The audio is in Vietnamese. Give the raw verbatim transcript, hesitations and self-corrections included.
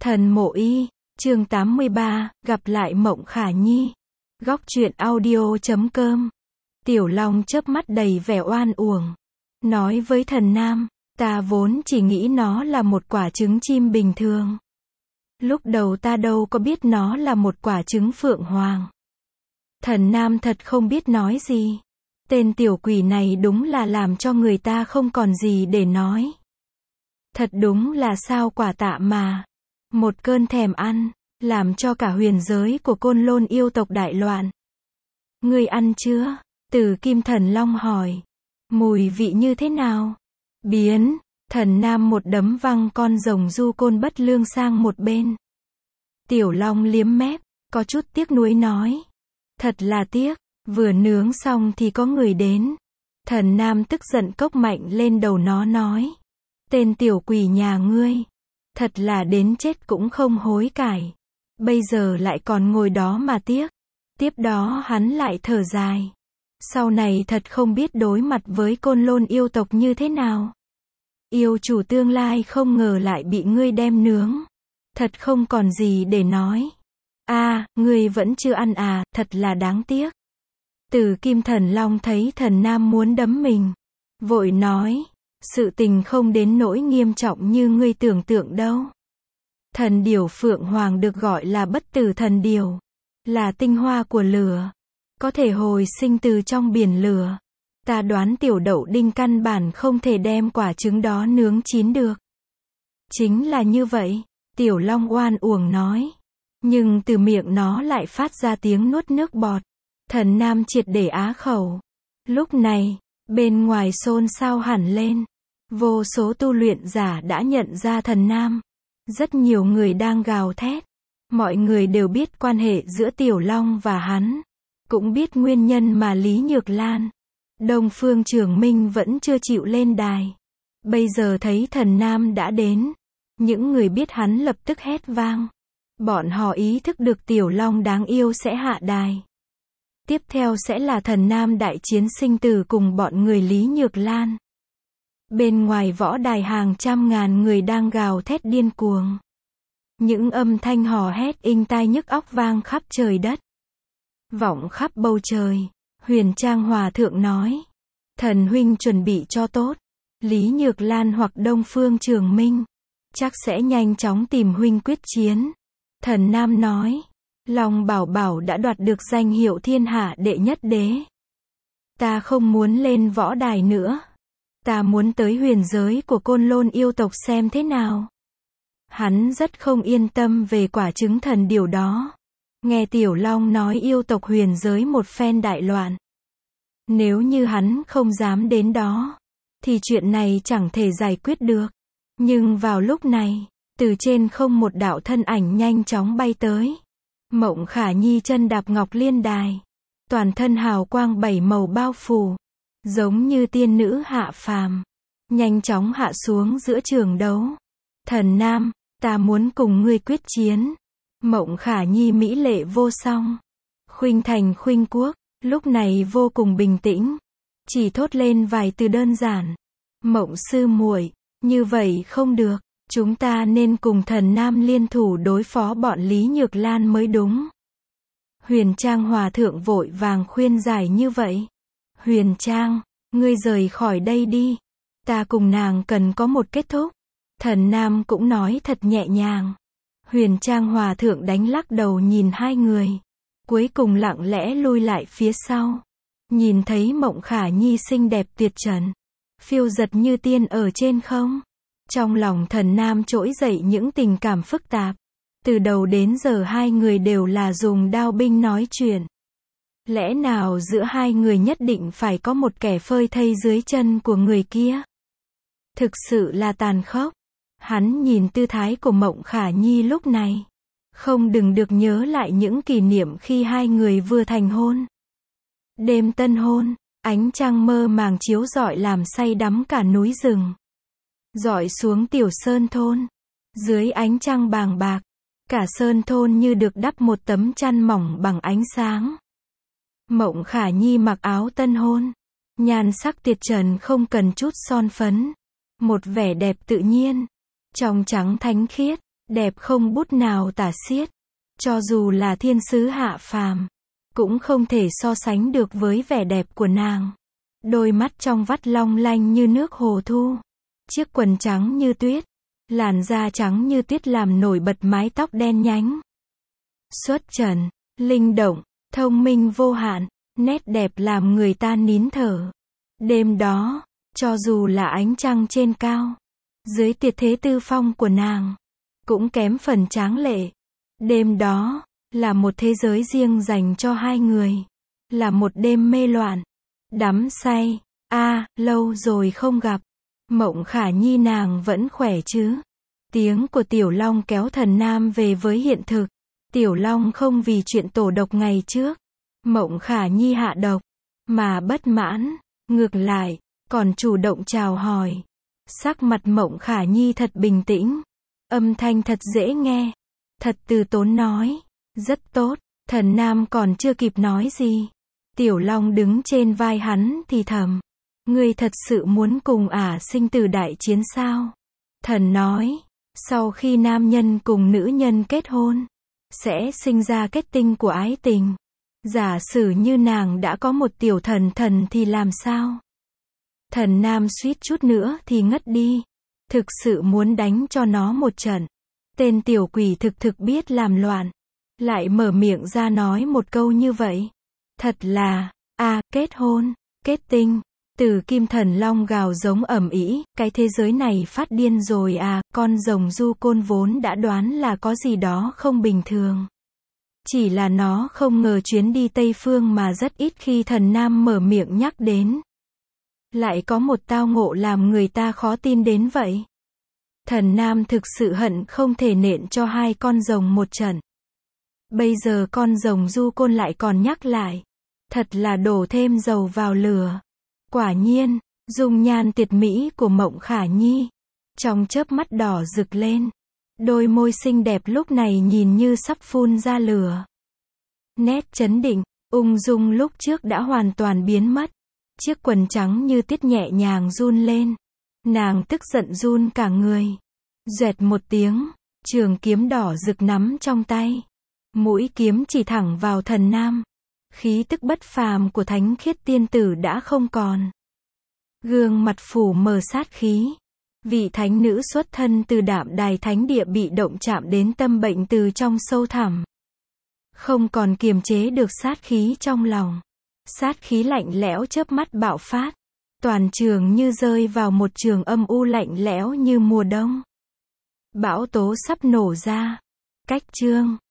Thần Mộ Y, chương tám mươi ba, gặp lại Mộng Khả Nhi. Góc truyện audio chấm com. Tiểu Long chớp mắt đầy vẻ oan uổng. Nói với Thần Nam, ta vốn chỉ nghĩ nó là một quả trứng chim bình thường. Lúc đầu ta đâu có biết nó là một quả trứng phượng hoàng. Thần Nam thật không biết nói gì. Tên tiểu quỷ này đúng là làm cho người ta không còn gì để nói. Thật đúng là sao quả tạ mà. Một cơn thèm ăn, làm cho cả huyền giới của Côn Lôn yêu tộc đại loạn. Ngươi ăn chưa? Từ Kim Thần Long hỏi. Mùi vị như thế nào? Biến, Thần Nam một đấm văng con rồng du côn bất lương sang một bên. Tiểu Long liếm mép, có chút tiếc nuối nói. Thật là tiếc, vừa nướng xong thì có người đến. Thần Nam tức giận cốc mạnh lên đầu nó nói. Tên tiểu quỷ nhà ngươi, thật là đến chết cũng không hối cải. Bây giờ lại còn ngồi đó mà tiếc. Tiếp đó hắn lại thở dài. Sau này thật không biết đối mặt với Côn Lôn yêu tộc như thế nào. Yêu chủ tương lai không ngờ lại bị ngươi đem nướng. Thật không còn gì để nói. A, à, ngươi vẫn chưa ăn à, thật là đáng tiếc. Từ Kim Thần Long thấy Thần Nam muốn đấm mình, vội nói, sự tình không đến nỗi nghiêm trọng như ngươi tưởng tượng đâu. Thần điểu phượng hoàng được gọi là bất tử thần điểu, là tinh hoa của lửa, có thể hồi sinh từ trong biển lửa. Ta đoán tiểu đậu đinh căn bản không thể đem quả trứng đó nướng chín được. Chính là như vậy, Tiểu Long oan uổng nói. Nhưng từ miệng nó lại phát ra tiếng nuốt nước bọt. Thần Nam triệt để á khẩu. Lúc này, bên ngoài xôn xao hẳn lên. Vô số tu luyện giả đã nhận ra Thần Nam. Rất nhiều người đang gào thét. Mọi người đều biết quan hệ giữa Tiểu Long và hắn. Cũng biết nguyên nhân mà Lý Nhược Lan, Đông Phương Trường Minh vẫn chưa chịu lên đài. Bây giờ thấy Thần Nam đã đến. Những người biết hắn lập tức hét vang. Bọn họ ý thức được Tiểu Long đáng yêu sẽ hạ đài. Tiếp theo sẽ là Thần Nam đại chiến sinh tử cùng bọn người Lý Nhược Lan. Bên ngoài võ đài hàng trăm ngàn người đang gào thét điên cuồng. Những âm thanh hò hét inh tai nhức óc vang khắp trời đất. Vọng khắp bầu trời. Huyền Trang Hòa Thượng nói. Thần huynh chuẩn bị cho tốt. Lý Nhược Lan hoặc Đông Phương Trường Minh chắc sẽ nhanh chóng tìm huynh quyết chiến. Thần Nam nói. Long Bảo Bảo đã đoạt được danh hiệu thiên hạ đệ nhất đế. Ta không muốn lên võ đài nữa. Ta muốn tới huyền giới của Côn Lôn yêu tộc xem thế nào. Hắn rất không yên tâm về quả trứng thần điều đó. Nghe Tiểu Long nói yêu tộc huyền giới một phen đại loạn. Nếu như hắn không dám đến đó, thì chuyện này chẳng thể giải quyết được. Nhưng vào lúc này, từ trên không một đạo thân ảnh nhanh chóng bay tới. Mộng Khả Nhi chân đạp ngọc liên đài. Toàn thân hào quang bảy màu bao phủ. Giống như tiên nữ hạ phàm. Nhanh chóng hạ xuống giữa trường đấu. Thần Nam, ta muốn cùng ngươi quyết chiến. Mộng Khả Nhi mỹ lệ vô song. Khuynh thành khuynh quốc, lúc này vô cùng bình tĩnh. Chỉ thốt lên vài từ đơn giản. Mộng sư muội, như vậy không được. Chúng ta nên cùng Thần Nam liên thủ đối phó bọn Lý Nhược Lan mới đúng. Huyền Trang Hòa Thượng vội vàng khuyên giải như vậy. Huyền Trang, ngươi rời khỏi đây đi. Ta cùng nàng cần có một kết thúc. Thần Nam cũng nói thật nhẹ nhàng. Huyền Trang Hòa Thượng đánh lắc đầu nhìn hai người. Cuối cùng lặng lẽ lui lại phía sau. Nhìn thấy Mộng Khả Nhi xinh đẹp tuyệt trần. Phiêu giật như tiên ở trên không. Trong lòng Thần Nam trỗi dậy những tình cảm phức tạp. Từ đầu đến giờ hai người đều là dùng đao binh nói chuyện. Lẽ nào giữa hai người nhất định phải có một kẻ phơi thây dưới chân của người kia? Thực sự là tàn khốc. Hắn nhìn tư thái của Mộng Khả Nhi lúc này. Không đừng được nhớ lại những kỷ niệm khi hai người vừa thành hôn. Đêm tân hôn, ánh trăng mơ màng chiếu rọi làm say đắm cả núi rừng. Rọi xuống tiểu sơn thôn. Dưới ánh trăng bàng bạc, cả sơn thôn như được đắp một tấm chăn mỏng bằng ánh sáng. Mộng Khả Nhi mặc áo tân hôn. Nhan sắc tuyệt trần không cần chút son phấn. Một vẻ đẹp tự nhiên. Trong trắng thánh khiết. đẹp không bút nào tả xiết. Cho dù là thiên sứ hạ phàm, cũng không thể so sánh được với vẻ đẹp của nàng. Đôi mắt trong vắt long lanh như nước hồ thu. Chiếc quần trắng như tuyết. Làn da trắng như tuyết làm nổi bật mái tóc đen nhánh. Xuất trần, linh động, thông minh vô hạn, nét đẹp làm người ta nín thở. Đêm đó, cho dù là ánh trăng trên cao, dưới tuyệt thế tư phong của nàng, cũng kém phần tráng lệ. Đêm đó, là một thế giới riêng dành cho hai người. Là một đêm mê loạn, đắm say. A, à, lâu rồi không gặp. Mộng Khả Nhi nàng vẫn khỏe chứ? Tiếng của Tiểu Long kéo Thần Nam về với hiện thực. Tiểu Long không vì chuyện tổ độc ngày trước, Mộng Khả Nhi hạ độc, mà bất mãn. Ngược lại, còn chủ động chào hỏi. Sắc mặt Mộng Khả Nhi thật bình tĩnh. Âm thanh thật dễ nghe. Thật từ tốn nói. Rất tốt. Thần Nam còn chưa kịp nói gì. Tiểu Long đứng trên vai hắn thì thầm. Ngươi thật sự muốn cùng ả sinh tử đại chiến sao? Thần nói. Sau khi nam nhân cùng nữ nhân kết hôn, sẽ sinh ra kết tinh của ái tình. Giả sử như nàng đã có một tiểu thần thần thì làm sao? Thần Nam suýt chút nữa thì ngất đi. Thực sự muốn đánh cho nó một trận. Tên tiểu quỷ thực thực biết làm loạn. Lại mở miệng ra nói một câu như vậy. Thật là, a à, kết hôn, kết tinh. Từ Kim Thần Long gào giống ầm ĩ, cái thế giới này phát điên rồi à, con rồng du côn vốn đã đoán là có gì đó không bình thường. Chỉ là nó không ngờ chuyến đi Tây Phương mà rất ít khi Thần Nam mở miệng nhắc đến. Lại có một tao ngộ làm người ta khó tin đến vậy. Thần Nam thực sự hận không thể nện cho hai con rồng một trận. Bây giờ con rồng du côn lại còn nhắc lại. Thật là đổ thêm dầu vào lửa. Quả nhiên, dung nhan tuyệt mỹ của Mộng Khả Nhi, trong chớp mắt đỏ rực lên. Đôi môi xinh đẹp lúc này nhìn như sắp phun ra lửa. Nét chấn định, ung dung lúc trước đã hoàn toàn biến mất. Chiếc quần trắng như tuyết nhẹ nhàng run lên. Nàng tức giận run cả người. Duệt một tiếng, trường kiếm đỏ rực nắm trong tay. Mũi kiếm chỉ thẳng vào Thần Nam. Khí tức bất phàm của thánh khiết tiên tử đã không còn. Gương mặt phủ mờ sát khí. Vị thánh nữ xuất thân từ Đạm Đài Thánh Địa bị động chạm đến tâm bệnh từ trong sâu thẳm. Không còn kiềm chế được sát khí trong lòng. Sát khí lạnh lẽo chớp mắt bạo phát. Toàn trường như rơi vào một trường âm u lạnh lẽo như mùa đông. Bão tố sắp nổ ra. Cách chương